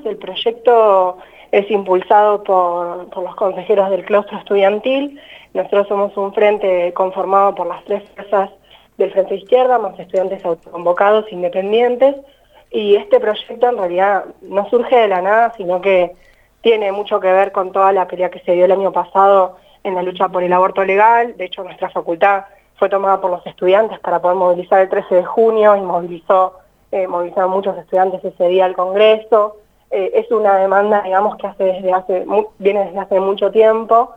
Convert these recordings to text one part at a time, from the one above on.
El proyecto es impulsado por los consejeros del claustro estudiantil. Nosotros somos un frente conformado por las tres fuerzas del Frente Izquierda, más estudiantes autoconvocados independientes, y este proyecto en realidad no surge de la nada, sino que tiene mucho que ver con toda la pelea que se dio el año pasado en la lucha por el aborto legal. De hecho, nuestra facultad fue tomada por los estudiantes para poder movilizar el 13 de junio y movilizaron muchos estudiantes ese día al Congreso. Es una demanda, digamos, que viene desde hace mucho tiempo.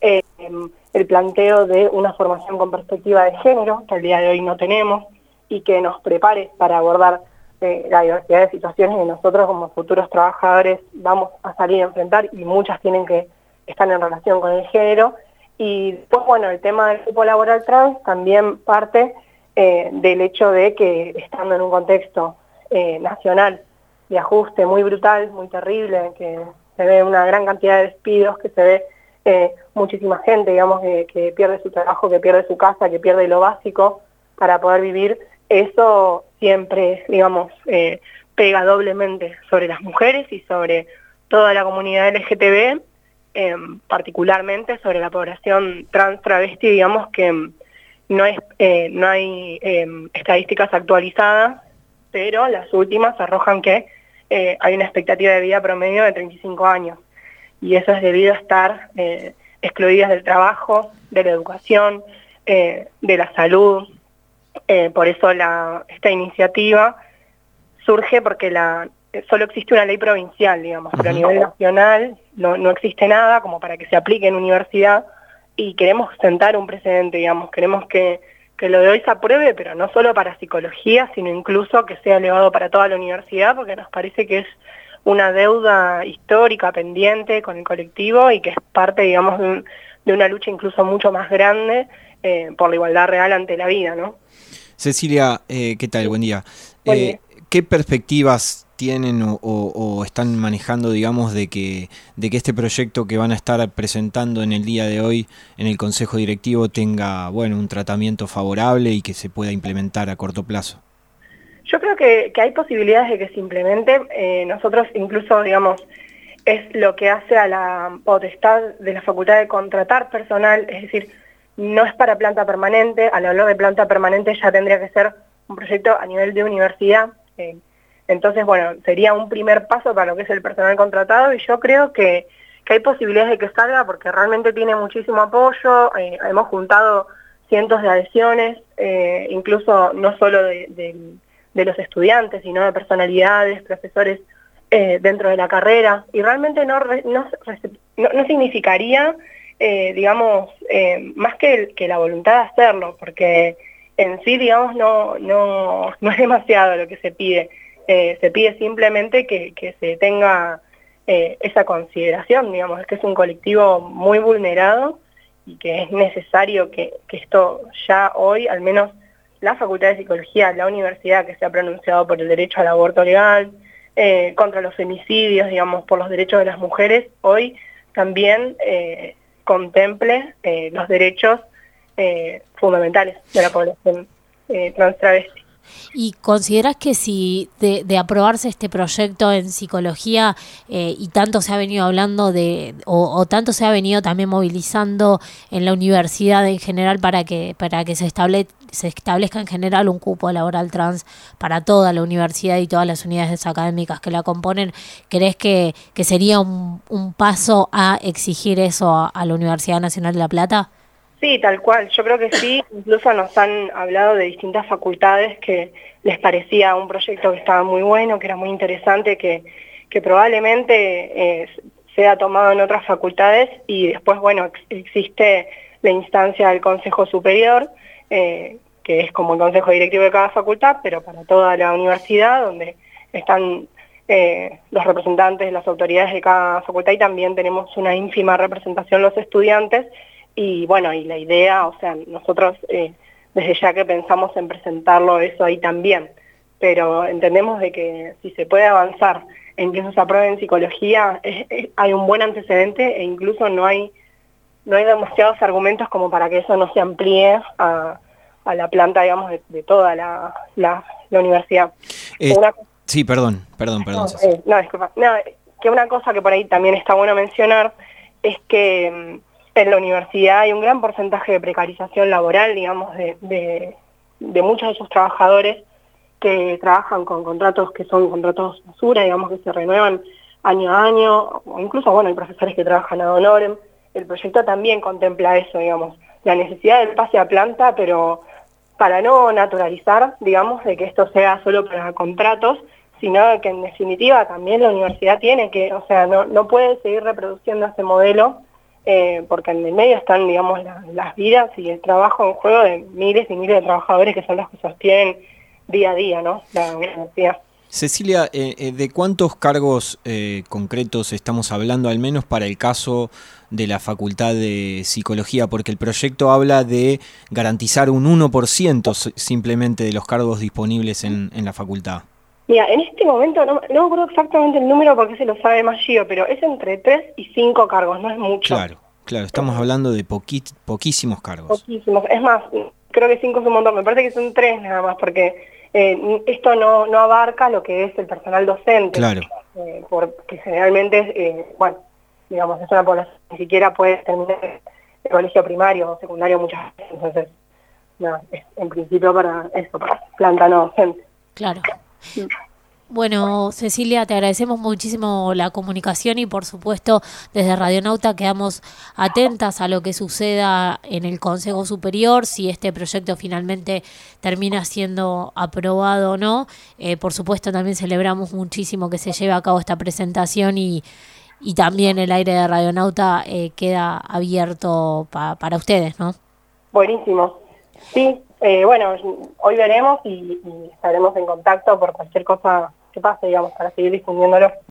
El planteo de una formación con perspectiva de género, que al día de hoy no tenemos, y que nos prepare para abordar la diversidad de situaciones que nosotros como futuros trabajadores vamos a salir a enfrentar, y muchas tienen que estar en relación con el género. Y después, bueno, el tema del cupo laboral trans también parte del hecho de que, estando en un contexto nacional de ajuste muy brutal, muy terrible, que se ve una gran cantidad de despidos, que se ve muchísima gente, digamos, que pierde su trabajo, que pierde su casa, que pierde lo básico para poder vivir, eso siempre, digamos, pega doblemente sobre las mujeres y sobre toda la comunidad LGTB, particularmente sobre la población trans travesti, digamos, que no hay estadísticas actualizadas, pero las últimas arrojan que hay una expectativa de vida promedio de 35 años. Y eso es debido a estar excluidas del trabajo, de la educación, de la salud. Por eso esta iniciativa surge porque solo existe una ley provincial, digamos, pero a nivel nacional no existe nada como para que se aplique en universidad, y queremos sentar un precedente, digamos, queremos que lo de hoy se apruebe, pero no solo para psicología, sino incluso que sea elevado para toda la universidad, porque nos parece que es una deuda histórica pendiente con el colectivo y que es parte, digamos, de una lucha incluso mucho más grande por la igualdad real ante la vida, ¿no? Cecilia, ¿qué tal? Buen día. Buen día. ¿Qué perspectivas tienen o están manejando, digamos, de que este proyecto que van a estar presentando en el día de hoy en el Consejo Directivo tenga, bueno, un tratamiento favorable y que se pueda implementar a corto plazo? Yo creo que hay posibilidades de que se implemente. Nosotros incluso, digamos, es lo que hace a la potestad de la facultad de contratar personal, es decir, no es para planta permanente. Al hablar de planta permanente ya tendría que ser un proyecto a nivel de universidad. Entonces, bueno, sería un primer paso para lo que es el personal contratado, y yo creo que hay posibilidades de que salga porque realmente tiene muchísimo apoyo. Hemos juntado cientos de adhesiones, incluso no solo de los estudiantes, sino de personalidades, profesores dentro de la carrera, y realmente no significaría, digamos, más que la voluntad de hacerlo, porque en sí, digamos, no es demasiado lo que se pide. Se pide simplemente que se tenga esa consideración, digamos, que es un colectivo muy vulnerado y que es necesario que esto ya hoy, al menos la Facultad de Psicología, la universidad que se ha pronunciado por el derecho al aborto legal, contra los femicidios, digamos, por los derechos de las mujeres, hoy también contemple los derechos fundamentales de la población trans travesti. ¿Y consideras que si de aprobarse este proyecto en psicología y tanto se ha venido hablando o tanto se ha venido también movilizando en la universidad en general para que se establezca en general un cupo laboral trans para toda la universidad y todas las unidades académicas que la componen, crees que sería un paso a exigir eso a la Universidad Nacional de La Plata? Sí, tal cual. Yo creo que sí. Incluso nos han hablado de distintas facultades que les parecía un proyecto que estaba muy bueno, que era muy interesante, que probablemente sea tomado en otras facultades, y después, bueno, existe la instancia del Consejo Superior, que es como el Consejo Directivo de cada facultad, pero para toda la universidad, donde están los representantes, las autoridades de cada facultad, y también tenemos una ínfima representación los estudiantes. Y bueno, y la idea, o sea, nosotros desde ya que pensamos en presentarlo eso ahí también, pero entendemos de que si se puede avanzar en que eso se apruebe en psicología, hay un buen antecedente, e incluso no hay demasiados argumentos como para que eso no se amplíe a la planta, digamos, de toda la universidad. Sí, perdón. No, disculpa. No, que una cosa que por ahí también está bueno mencionar es que en la universidad hay un gran porcentaje de precarización laboral, digamos, de muchos de esos trabajadores que trabajan con contratos que son contratos basura, digamos, que se renuevan año a año, o incluso, bueno, hay profesores que trabajan ad honorem. El proyecto también contempla eso, digamos, la necesidad del pase a planta, pero para no naturalizar, digamos, de que esto sea solo para contratos, sino que en definitiva también la universidad tiene que, o sea, no puede seguir reproduciendo ese modelo, porque en el medio están, digamos, las vidas y el trabajo en juego de miles y miles de trabajadores que son los que sostienen día a día, ¿no?, la universidad. Cecilia, ¿de cuántos cargos concretos estamos hablando, al menos para el caso de la Facultad de Psicología? Porque el proyecto habla de garantizar un 1% simplemente de los cargos disponibles en la facultad. Mira, en este momento, no me acuerdo exactamente el número porque se lo sabe más Gio, pero es entre 3 y 5 cargos, no es mucho. Claro, estamos hablando de poquísimos cargos. Poquísimos, es más, creo que 5 es un montón, me parece que son 3 nada más, porque esto no abarca lo que es el personal docente. Claro. Porque generalmente, bueno, digamos, es una población que ni siquiera puede terminar el colegio primario o secundario muchas veces, entonces, no, es en principio para eso, para planta no docente. Claro. Bueno, Cecilia, te agradecemos muchísimo la comunicación y por supuesto desde Radionauta quedamos atentas a lo que suceda en el Consejo Superior, si este proyecto finalmente termina siendo aprobado o no. Por supuesto también celebramos muchísimo que se lleve a cabo esta presentación y también el aire de Radionauta queda abierto para ustedes, ¿no? Buenísimo. Sí, bueno, hoy veremos y estaremos en contacto por cualquier cosa que pase, digamos, para seguir difundiéndolo.